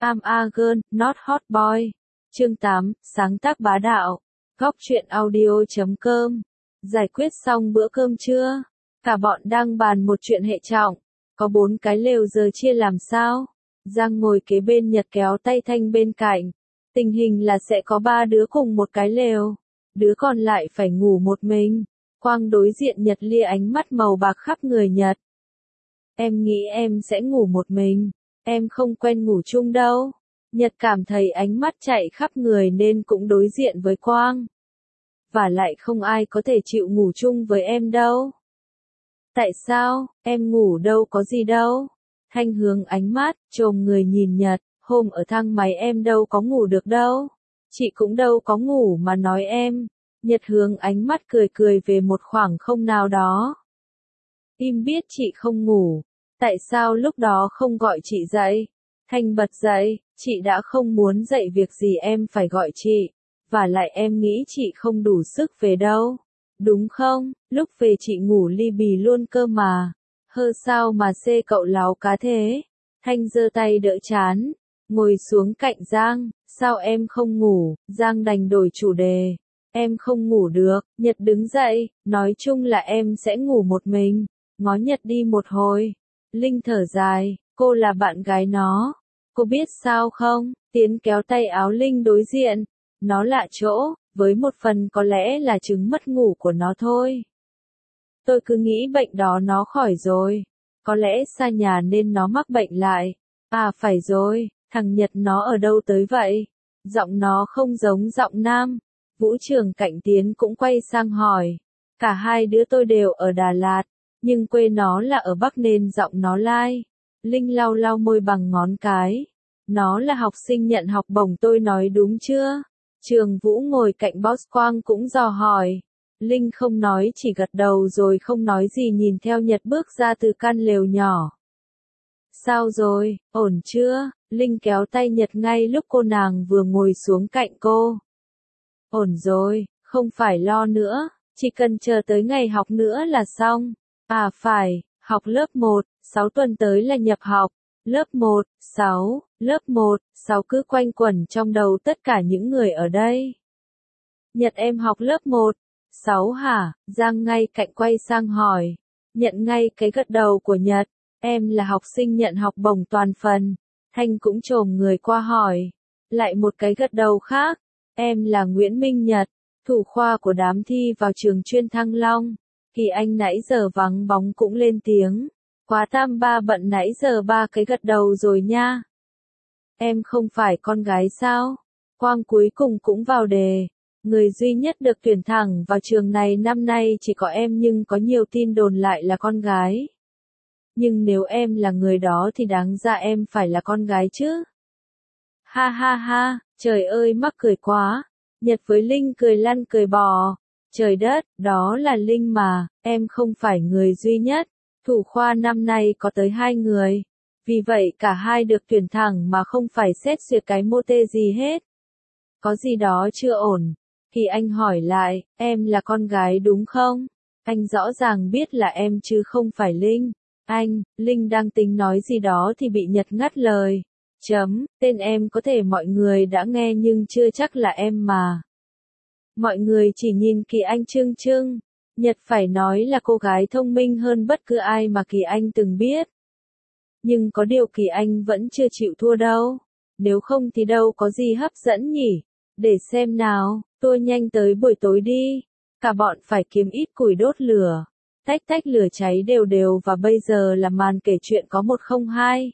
I'm a girl, not hot boy. Chương 8, sáng tác bá đạo. Góc truyện audio.com. Giải quyết xong bữa cơm trưa. Cả bọn đang bàn một chuyện hệ trọng. Có 4 cái lều giờ chia làm sao? Giang ngồi kế bên Nhật kéo tay Thanh bên cạnh. Tình hình là sẽ có 3 đứa cùng một cái lều. Đứa còn lại phải ngủ một mình. Quang đối diện Nhật lia ánh mắt màu bạc khắp người Nhật. Em nghĩ em sẽ ngủ một mình. Em không quen ngủ chung đâu. Nhật cảm thấy ánh mắt chạy khắp người nên cũng đối diện với Quang. Và lại không ai có thể chịu ngủ chung với em đâu. Tại sao, em ngủ đâu có gì đâu. Thanh hướng ánh mắt, chồm người nhìn Nhật, hôm ở thang máy em đâu có ngủ được đâu. Chị cũng đâu có ngủ mà nói em. Nhật hướng ánh mắt cười cười về một khoảng không nào đó. Im biết chị không ngủ. Tại sao lúc đó không gọi chị dậy? Thanh bật dậy, chị đã không muốn dậy việc gì em phải gọi chị. Và lại em nghĩ chị không đủ sức về đâu. Đúng không? Lúc về chị ngủ li bì luôn cơ mà. Hơ sao mà xê cậu láo cá thế? Thanh giơ tay đỡ chán. Ngồi xuống cạnh Giang. Sao em không ngủ? Giang đành đổi chủ đề. Em không ngủ được. Nhật đứng dậy. Nói chung là em sẽ ngủ một mình. Ngó Nhật đi một hồi. Linh thở dài. Cô là bạn gái nó. Cô biết sao không? Tiến kéo tay áo Linh đối diện. Nó lạ chỗ, với một phần có lẽ là chứng mất ngủ của nó thôi. Tôi cứ nghĩ bệnh đó nó khỏi rồi. Có lẽ xa nhà nên nó mắc bệnh lại. À phải rồi, thằng Nhật nó ở đâu tới vậy? Giọng nó không giống giọng nam. Vũ Trường Cạnh Tiến cũng quay sang hỏi. Cả hai đứa tôi đều ở Đà Lạt, nhưng quê nó là ở Bắc nên giọng nó lai. Linh lau lau môi bằng ngón cái. Nó là học sinh nhận học bổng tôi nói đúng chưa? Trường Vũ ngồi cạnh Boss Quang cũng dò hỏi. Linh không nói chỉ gật đầu rồi không nói gì nhìn theo Nhật bước ra từ căn lều nhỏ. Sao rồi, ổn chưa? Linh kéo tay Nhật ngay lúc cô nàng vừa ngồi xuống cạnh cô. Ổn rồi, không phải lo nữa, chỉ cần chờ tới ngày học nữa là xong. À phải, học lớp 1, 6 tuần tới là nhập học. Lớp 1, 6, lớp 1, 6 cứ quanh quẩn trong đầu tất cả những người ở đây. Nhật em học lớp 1, 6 hả? Giang ngay cạnh quay sang hỏi. Nhận ngay cái gật đầu của Nhật. Em là học sinh nhận học bổng toàn phần. Thanh cũng chồm người qua hỏi. Lại một cái gật đầu khác. Em là Nguyễn Minh Nhật, thủ khoa của đám thi vào trường chuyên Thăng Long. Kỳ Anh nãy giờ vắng bóng cũng lên tiếng. Quá tam ba bận nãy giờ 3 cái gật đầu rồi nha. Em không phải con gái sao? Quang cuối cùng cũng vào đề. Người duy nhất được tuyển thẳng vào trường này năm nay chỉ có em nhưng có nhiều tin đồn lại là con gái. Nhưng nếu em là người đó thì đáng ra em phải là con gái chứ. Ha ha ha, trời ơi mắc cười quá. Nhật với Linh cười lăn cười bò. Trời đất, đó là Linh mà, em không phải người duy nhất. Thủ khoa năm nay có tới 2 người. Vì vậy cả hai được tuyển thẳng mà không phải xét duyệt cái mô tê gì hết. Có gì đó chưa ổn. Kỳ Anh hỏi lại, em là con gái đúng không? Anh rõ ràng biết là em chứ không phải Linh. Anh, Linh đang tính nói gì đó thì bị Nhật ngắt lời. Tên em có thể mọi người đã nghe nhưng chưa chắc là em mà. Mọi người chỉ nhìn Kỳ Anh trưng trưng. Nhật phải nói là cô gái thông minh hơn bất cứ ai mà Kỳ Anh từng biết. Nhưng có điều Kỳ Anh vẫn chưa chịu thua đâu. Nếu không thì đâu có gì hấp dẫn nhỉ. Để xem nào, tôi nhanh tới buổi tối đi. Cả bọn phải kiếm ít củi đốt lửa. Tách tách lửa cháy đều đều và bây giờ là màn kể chuyện có 102.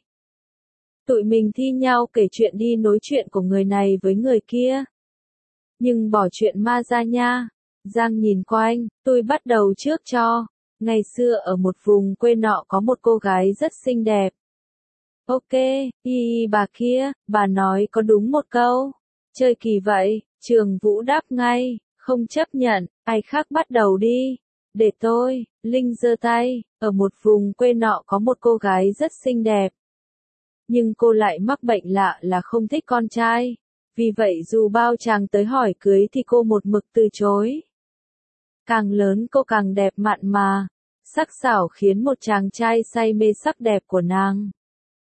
Tụi mình thi nhau kể chuyện đi nối chuyện của người này với người kia. Nhưng bỏ chuyện ma ra nha. Giang nhìn quanh, tôi bắt đầu trước cho. Ngày xưa ở một vùng quê nọ có một cô gái rất xinh đẹp. Ok, bà kia, bà nói có đúng một câu. Chơi kỳ vậy, Trường Vũ đáp ngay, không chấp nhận, ai khác bắt đầu đi. Để tôi, Linh giơ tay, ở một vùng quê nọ có một cô gái rất xinh đẹp. Nhưng cô lại mắc bệnh lạ là không thích con trai. Vì vậy dù bao chàng tới hỏi cưới thì cô một mực từ chối. Càng lớn cô càng đẹp mặn mà. Sắc sảo khiến một chàng trai say mê sắc đẹp của nàng.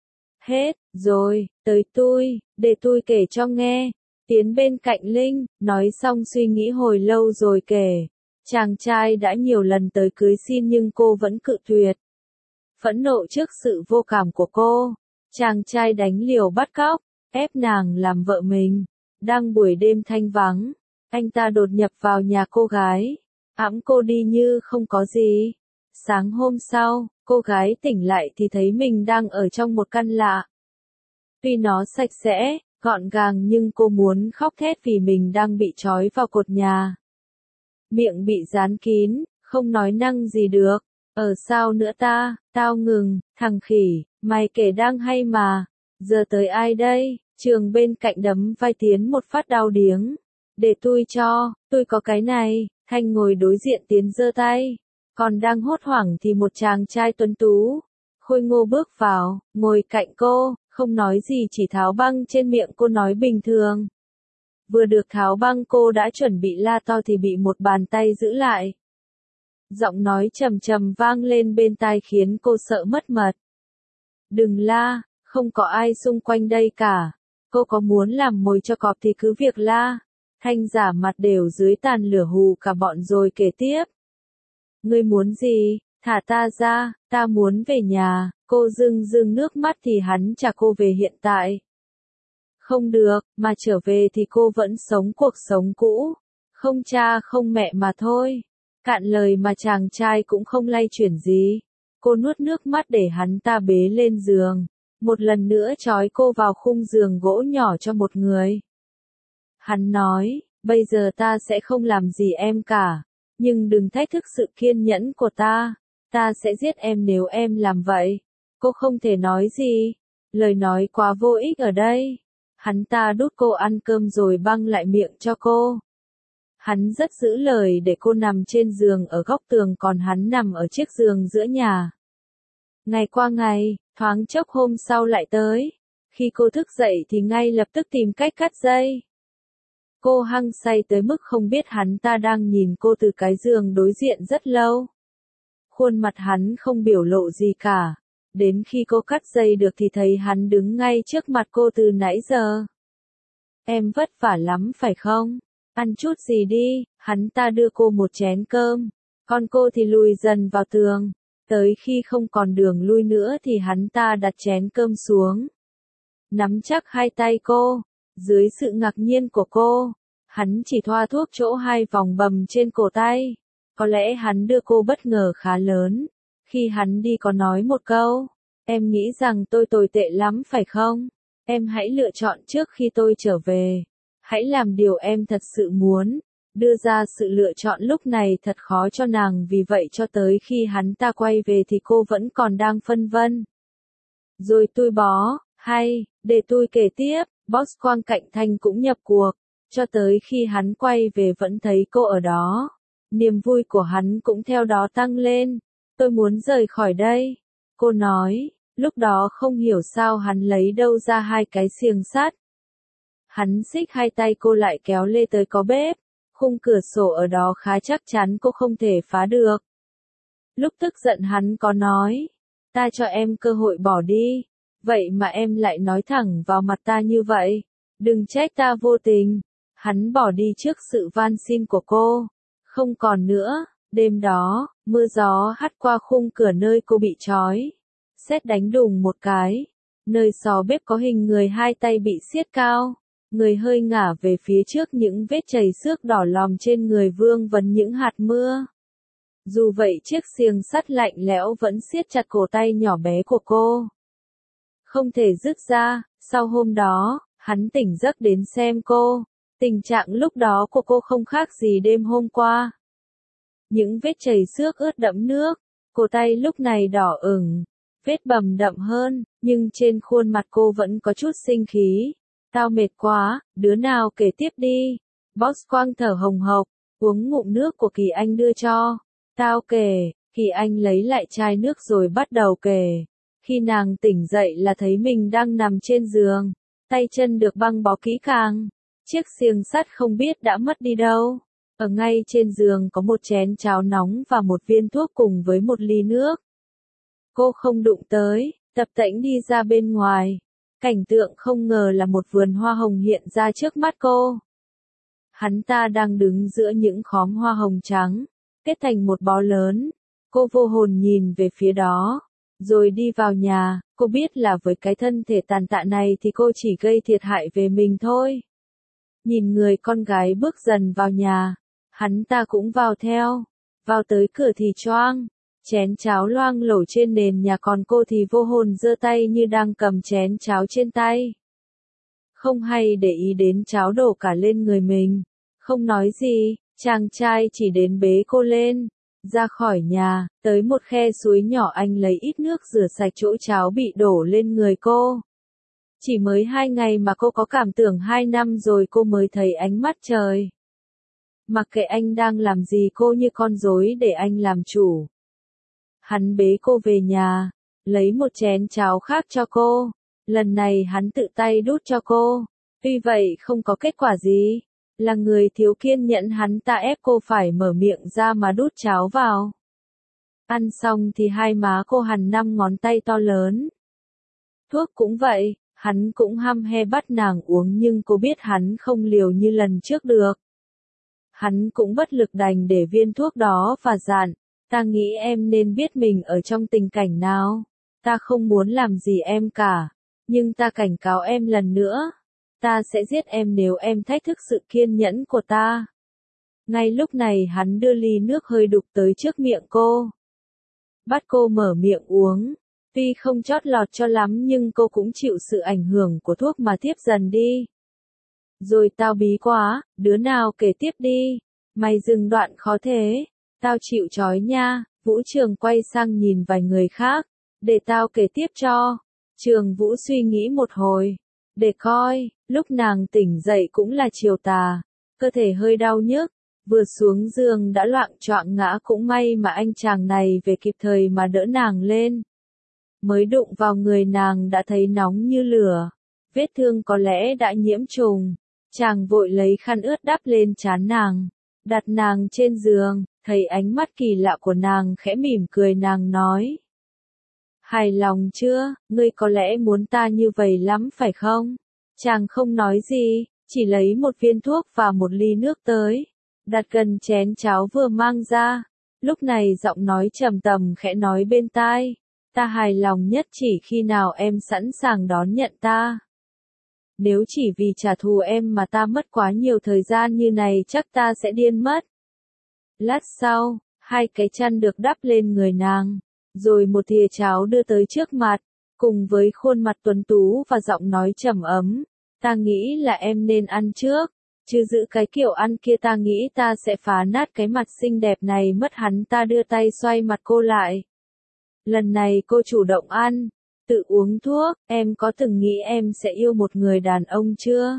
Hết rồi, tới tôi, để tôi kể cho nghe. Tiến bên cạnh Linh, nói xong suy nghĩ hồi lâu rồi kể. Chàng trai đã nhiều lần tới cưới xin nhưng cô vẫn cự tuyệt. Phẫn nộ trước sự vô cảm của cô, chàng trai đánh liều bắt cóc, ép nàng làm vợ mình. Đang buổi đêm thanh vắng, anh ta đột nhập vào nhà cô gái, ẵm cô đi như không có gì. Sáng hôm sau, cô gái tỉnh lại thì thấy mình đang ở trong một căn lạ. Tuy nó sạch sẽ, gọn gàng nhưng cô muốn khóc thét vì mình đang bị trói vào cột nhà. Miệng bị dán kín, không nói năng gì được. Sao nữa ta, tao ngừng, thằng khỉ, mày kể đang hay mà. Giờ tới ai đây? Trường bên cạnh đấm vai Tiến một phát đau điếng. Để tôi cho, tôi có cái này. Thanh ngồi đối diện Tiến giơ tay. Còn đang hốt hoảng thì một chàng trai tuấn tú, khôi ngô bước vào, ngồi cạnh cô, không nói gì chỉ tháo băng trên miệng cô nói bình thường. Vừa được tháo băng cô đã chuẩn bị la to thì bị một bàn tay giữ lại. Giọng nói trầm trầm vang lên bên tai khiến cô sợ mất mật. Đừng la, không có ai xung quanh đây cả. Cô có muốn làm mồi cho cọp thì cứ việc la. Thanh giả mặt đều dưới tàn lửa hù cả bọn rồi kể tiếp. Ngươi muốn gì? Thả ta ra, ta muốn về nhà. Cô rưng rưng nước mắt thì hắn trả cô về hiện tại. Không được, mà trở về thì cô vẫn sống cuộc sống cũ. Không cha không mẹ mà thôi. Cạn lời mà chàng trai cũng không lay chuyển gì. Cô nuốt nước mắt để hắn ta bế lên giường. Một lần nữa trói cô vào khung giường gỗ nhỏ cho một người. Hắn nói, bây giờ ta sẽ không làm gì em cả. Nhưng đừng thách thức sự kiên nhẫn của ta. Ta sẽ giết em nếu em làm vậy. Cô không thể nói gì. Lời nói quá vô ích ở đây. Hắn ta đút cô ăn cơm rồi băng lại miệng cho cô. Hắn rất giữ lời để cô nằm trên giường ở góc tường còn hắn nằm ở chiếc giường giữa nhà. Ngày qua ngày, thoáng chốc hôm sau lại tới. Khi cô thức dậy thì ngay lập tức tìm cách cắt dây. Cô hăng say tới mức không biết hắn ta đang nhìn cô từ cái giường đối diện rất lâu. Khuôn mặt hắn không biểu lộ gì cả. Đến khi cô cắt dây được thì thấy hắn đứng ngay trước mặt cô từ nãy giờ. Em vất vả lắm phải không? Ăn chút gì đi, hắn ta đưa cô một chén cơm. Còn cô thì lùi dần vào tường. Tới khi không còn đường lui nữa thì hắn ta đặt chén cơm xuống. Nắm chắc hai tay cô. Dưới sự ngạc nhiên của cô, hắn chỉ thoa thuốc chỗ hai vòng bầm trên cổ tay. Có lẽ hắn đưa cô bất ngờ khá lớn. Khi hắn đi có nói một câu, em nghĩ rằng tôi tồi tệ lắm phải không? Em hãy lựa chọn trước khi tôi trở về. Hãy làm điều em thật sự muốn. Đưa ra sự lựa chọn lúc này thật khó cho nàng vì vậy cho tới khi hắn ta quay về thì cô vẫn còn đang phân vân. Rồi tôi bó, hay, để tôi kể tiếp, boss Quang Cạnh Thanh cũng nhập cuộc. Cho tới khi hắn quay về vẫn thấy cô ở đó. Niềm vui của hắn cũng theo đó tăng lên. Tôi muốn rời khỏi đây. Cô nói, lúc đó không hiểu sao hắn lấy đâu ra hai cái xiềng sắt. Hắn xích hai tay cô lại kéo lê tới có bếp. Khung cửa sổ ở đó khá chắc chắn cô không thể phá được. Lúc tức giận hắn có nói, ta cho em cơ hội bỏ đi. Vậy mà em lại nói thẳng vào mặt ta như vậy. Đừng trách ta vô tình. Hắn bỏ đi trước sự van xin của cô. Không còn nữa. Đêm đó, mưa gió hắt qua khung cửa nơi cô bị trói. Sét đánh đùng một cái. Nơi xó bếp có hình người hai tay bị siết cao. Người hơi ngả về phía trước những vết chảy xước đỏ lòm trên người vương vấn những hạt mưa. Dù vậy chiếc xiềng sắt lạnh lẽo vẫn siết chặt cổ tay nhỏ bé của cô. Không thể dứt ra, sau hôm đó, hắn tỉnh giấc đến xem cô. Tình trạng lúc đó của cô không khác gì đêm hôm qua. Những vết chảy xước ướt đẫm nước, cổ tay lúc này đỏ ửng, vết bầm đậm hơn, nhưng trên khuôn mặt cô vẫn có chút sinh khí. Tao mệt quá, đứa nào kể tiếp đi. Boss Quang thở hồng hộc, uống ngụm nước của Kỳ Anh đưa cho. Tao kể, Kỳ Anh lấy lại chai nước rồi bắt đầu kể. Khi nàng tỉnh dậy là thấy mình đang nằm trên giường, tay chân được băng bó kỹ càng. Chiếc xiềng sắt không biết đã mất đi đâu. Ở ngay trên giường có một chén cháo nóng và một viên thuốc cùng với một ly nước. Cô không đụng tới, tập tễnh đi ra bên ngoài. Cảnh tượng không ngờ là một vườn hoa hồng hiện ra trước mắt cô. Hắn ta đang đứng giữa những khóm hoa hồng trắng, kết thành một bó lớn. Cô vô hồn nhìn về phía đó, rồi đi vào nhà. Cô biết là với cái thân thể tàn tạ này thì cô chỉ gây thiệt hại về mình thôi. Nhìn người con gái bước dần vào nhà, hắn ta cũng vào theo. Vào tới cửa thì choang, chén cháo loang lổ trên nền nhà, còn cô thì vô hồn giơ tay như đang cầm chén cháo trên tay. Không hay để ý đến cháo đổ cả lên người mình. Không nói gì, chàng trai chỉ đến bế cô lên. Ra khỏi nhà, tới một khe suối nhỏ, anh lấy ít nước rửa sạch chỗ cháo bị đổ lên người cô. Chỉ mới 2 ngày mà cô có cảm tưởng 2 năm rồi cô mới thấy ánh mắt trời. Mặc kệ anh đang làm gì, cô như con rối để anh làm chủ. Hắn bế cô về nhà, lấy một chén cháo khác cho cô. Lần này hắn tự tay đút cho cô. Tuy vậy không có kết quả gì. Là người thiếu kiên nhẫn, hắn ta ép cô phải mở miệng ra mà đút cháo vào. Ăn xong thì hai má cô hằn 5 ngón tay to lớn. Thuốc cũng vậy, hắn cũng hăm he bắt nàng uống, nhưng cô biết hắn không liều như lần trước được. Hắn cũng bất lực đành để viên thuốc đó và dặn, ta nghĩ em nên biết mình ở trong tình cảnh nào. Ta không muốn làm gì em cả, nhưng ta cảnh cáo em lần nữa. Ta sẽ giết em nếu em thách thức sự kiên nhẫn của ta. Ngay lúc này hắn đưa ly nước hơi đục tới trước miệng cô. Bắt cô mở miệng uống. Tuy không chót lọt cho lắm nhưng cô cũng chịu sự ảnh hưởng của thuốc mà tiếp dần đi. Rồi tao bí quá, đứa nào kể tiếp đi. Mày dừng đoạn khó thế. Tao chịu trói nha. Vũ Trường quay sang nhìn vài người khác. Để tao kể tiếp cho. Trường Vũ suy nghĩ một hồi. Để coi, lúc nàng tỉnh dậy cũng là chiều tà. Cơ thể hơi đau nhức. Vừa xuống giường đã loạng choạng ngã, cũng may mà anh chàng này về kịp thời mà đỡ nàng lên. Mới đụng vào người nàng đã thấy nóng như lửa. Vết thương có lẽ đã nhiễm trùng. Chàng vội lấy khăn ướt đắp lên trán nàng. Đặt nàng trên giường, thấy ánh mắt kỳ lạ của nàng khẽ mỉm cười, nàng nói. Hài lòng chưa, ngươi có lẽ muốn ta như vậy lắm phải không? Chàng không nói gì, chỉ lấy một viên thuốc và một ly nước tới. Đặt gần chén cháo vừa mang ra. Lúc này giọng nói trầm trầm khẽ nói bên tai. Ta hài lòng nhất chỉ khi nào em sẵn sàng đón nhận ta. Nếu chỉ vì trả thù em mà ta mất quá nhiều thời gian như này chắc ta sẽ điên mất. Lát sau, 2 cái chăn được đắp lên người nàng, rồi một thìa cháo đưa tới trước mặt, cùng với khuôn mặt tuấn tú và giọng nói trầm ấm. Ta nghĩ là em nên ăn trước, chứ giữ cái kiểu ăn kia ta nghĩ ta sẽ phá nát cái mặt xinh đẹp này mất. Hắn ta đưa tay xoay mặt cô lại. Lần này cô chủ động ăn, tự uống thuốc. Em có từng nghĩ em sẽ yêu một người đàn ông chưa?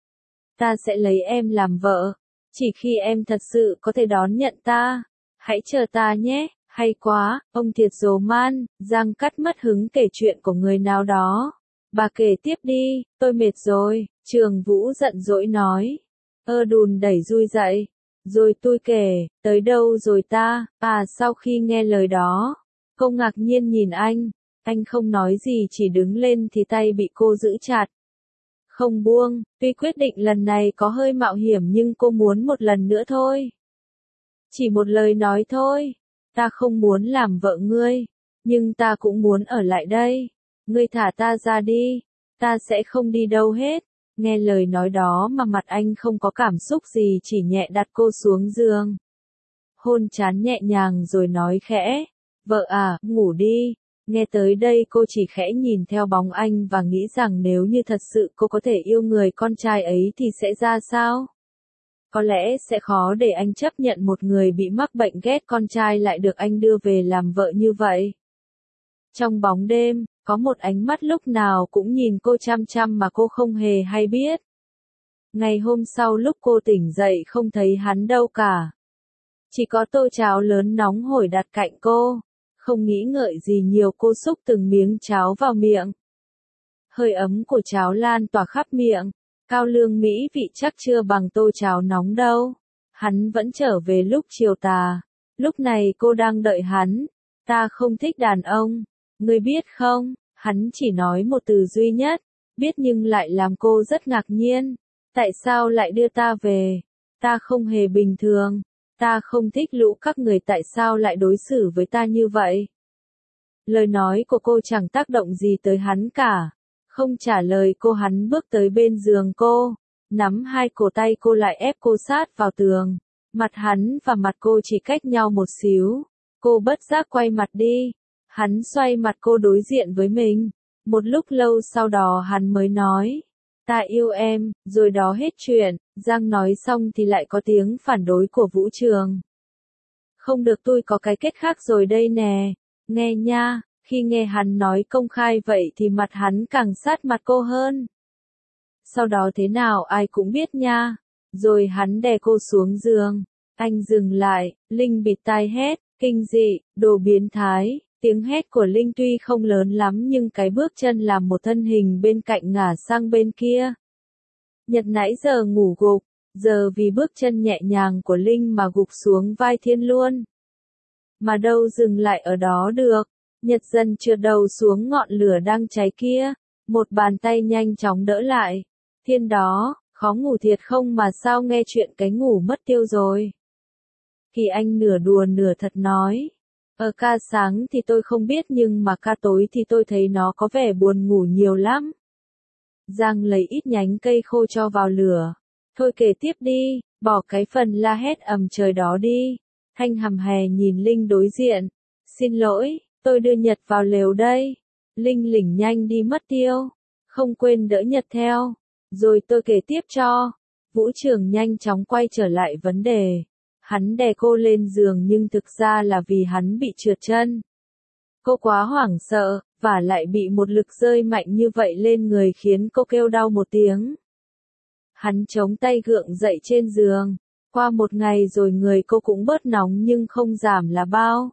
Ta sẽ lấy em làm vợ, chỉ khi em thật sự có thể đón nhận ta. Hãy chờ ta nhé. Hay quá, ông thiệt dồ man. Giang cắt mất hứng kể chuyện của người nào đó. Bà kể tiếp đi, tôi mệt rồi. Trường Vũ giận dỗi nói. Đùn đẩy Dui dậy. Rồi tôi kể, tới đâu rồi ta? Sau khi nghe lời đó, cô ngạc nhiên nhìn anh. Anh không nói gì, chỉ đứng lên thì tay bị cô giữ chặt. Không buông, tuy quyết định lần này có hơi mạo hiểm nhưng cô muốn một lần nữa thôi. Chỉ một lời nói thôi. Ta không muốn làm vợ ngươi, nhưng ta cũng muốn ở lại đây. Ngươi thả ta ra đi, ta sẽ không đi đâu hết. Nghe lời nói đó mà mặt anh không có cảm xúc gì, chỉ nhẹ đặt cô xuống giường. Hôn trán nhẹ nhàng rồi nói khẽ, vợ à, ngủ đi. Nghe tới đây cô chỉ khẽ nhìn theo bóng anh và nghĩ rằng nếu như thật sự cô có thể yêu người con trai ấy thì sẽ ra sao? Có lẽ sẽ khó để anh chấp nhận một người bị mắc bệnh ghét con trai lại được anh đưa về làm vợ như vậy. Trong bóng đêm, có một ánh mắt lúc nào cũng nhìn cô chăm chăm mà cô không hề hay biết. Ngày hôm sau lúc cô tỉnh dậy không thấy hắn đâu cả. Chỉ có tô cháo lớn nóng hổi đặt cạnh cô. Không nghĩ ngợi gì nhiều, cô xúc từng miếng cháo vào miệng. Hơi ấm của cháo lan tỏa khắp miệng. Cao lương mỹ vị chắc chưa bằng tô cháo nóng đâu. Hắn vẫn trở về lúc chiều tà. Lúc này cô đang đợi hắn. Ta không thích đàn ông. Ngươi biết không, Hắn chỉ nói một từ duy nhất, biết nhưng lại làm cô rất ngạc nhiên. Tại sao lại đưa ta về? Ta không hề bình thường. Ta không thích lũ các người, tại sao lại đối xử với ta như vậy? Lời nói của cô chẳng tác động gì tới hắn cả. Không trả lời cô, hắn bước tới bên giường cô, nắm hai cổ tay cô lại ép cô sát vào tường. Mặt hắn và mặt cô chỉ cách nhau một xíu. Cô bất giác quay mặt đi. Hắn xoay mặt cô đối diện với mình. Một lúc lâu sau đó hắn mới nói, ta yêu em, rồi đó hết chuyện. Giang nói xong thì lại có tiếng phản đối của Vũ Trường. Không được, tôi có cái kết khác rồi đây nè. Nghe nha. Khi nghe hắn nói công khai vậy thì mặt hắn càng sát mặt cô hơn. Sau đó thế nào ai cũng biết nha. Rồi hắn đè cô xuống giường. Anh dừng lại, Linh bịt tai hét, kinh dị, đồ biến thái. Tiếng hét của Linh tuy không lớn lắm nhưng cái bước chân làm một thân hình bên cạnh ngả sang bên kia. Nhật nãy giờ ngủ gục, giờ vì bước chân nhẹ nhàng của Linh mà gục xuống vai Thiên luôn. Mà đâu dừng lại ở đó được. Nhật dần trượt đầu xuống ngọn lửa đang cháy kia. Một bàn tay nhanh chóng đỡ lại. Thiên đó, khó ngủ thiệt không mà sao nghe chuyện cái ngủ mất tiêu rồi. Thì anh nửa đùa nửa thật nói. Ca sáng thì tôi không biết nhưng mà ca tối thì tôi thấy nó có vẻ buồn ngủ nhiều lắm. Giang lấy ít nhánh cây khô cho vào lửa. Thôi kể tiếp đi, bỏ cái phần la hét ầm trời đó đi. Thanh hầm hè nhìn Linh đối diện. Xin lỗi, tôi đưa Nhật vào lều đây. Linh lỉnh nhanh đi mất tiêu. Không quên đỡ Nhật theo. Rồi tôi kể tiếp cho. Vũ Trường nhanh chóng quay trở lại vấn đề. Hắn đè cô lên giường nhưng thực ra là vì hắn bị trượt chân. Cô quá hoảng sợ, và lại bị một lực rơi mạnh như vậy lên người khiến cô kêu đau một tiếng. Hắn chống tay gượng dậy trên giường. Qua một ngày rồi người cô cũng bớt nóng nhưng không giảm là bao.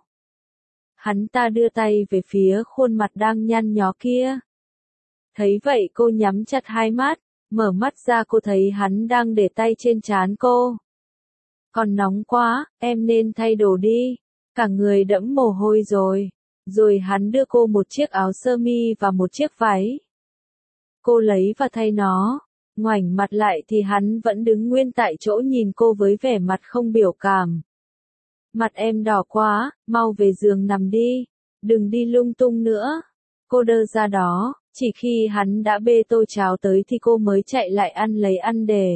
Hắn ta đưa tay về phía khuôn mặt đang nhăn nhó kia. Thấy vậy cô nhắm chặt hai mắt, mở mắt ra cô thấy hắn đang để tay trên trán cô. Còn nóng quá, em nên thay đồ đi. Cả người đẫm mồ hôi rồi. Rồi hắn đưa cô một chiếc áo sơ mi và một chiếc váy. Cô lấy và thay nó. Ngoảnh mặt lại thì hắn vẫn đứng nguyên tại chỗ nhìn cô với vẻ mặt không biểu cảm. Mặt em đỏ quá, mau về giường nằm đi. Đừng đi lung tung nữa. Cô đơ ra đó, chỉ khi hắn đã bê tô cháo tới thì cô mới chạy lại ăn lấy ăn để.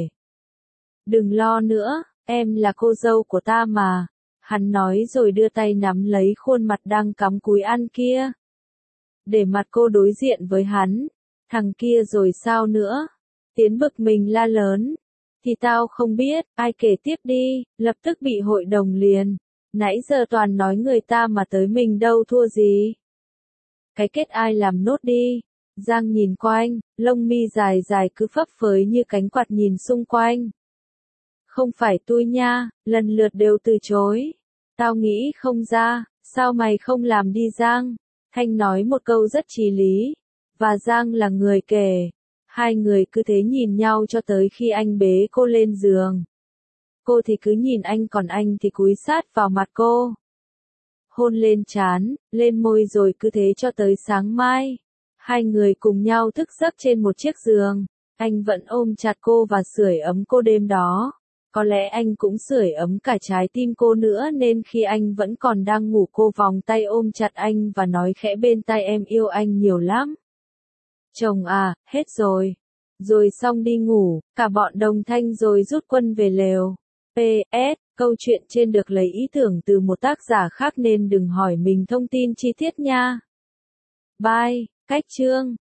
Đừng lo nữa, em là cô dâu của ta mà. Hắn nói rồi đưa tay nắm lấy khuôn mặt đang cắm cúi ăn kia. Để mặt cô đối diện với hắn. Thằng kia rồi sao nữa? Tiến bực mình la lớn. Thì tao không biết, ai kể tiếp đi, lập tức bị hội đồng liền. Nãy giờ toàn nói người ta mà tới mình đâu thua gì. Cái kết ai làm nốt đi. Giang nhìn quanh, lông mi dài dài cứ phấp phới như cánh quạt nhìn xung quanh. Không phải tôi nha, lần lượt đều từ chối. Tao nghĩ không ra, sao mày không làm đi Giang? Thanh nói một câu rất chí lý. Và Giang là người kể. Hai người cứ thế nhìn nhau cho tới khi anh bế cô lên giường. Cô thì cứ nhìn anh còn anh thì cúi sát vào mặt cô. Hôn lên trán, lên môi rồi cứ thế cho tới sáng mai. Hai người cùng nhau thức giấc trên một chiếc giường. Anh vẫn ôm chặt cô và sưởi ấm cô đêm đó. Có lẽ anh cũng sưởi ấm cả trái tim cô nữa nên khi anh vẫn còn đang ngủ cô vòng tay ôm chặt anh và nói khẽ bên tai em yêu anh nhiều lắm. Chồng à, hết rồi. Rồi xong đi ngủ, cả bọn đồng thanh rồi rút quân về lều. PS, câu chuyện trên được lấy ý tưởng từ một tác giả khác nên đừng hỏi mình thông tin chi tiết nha. Bye, cách chương.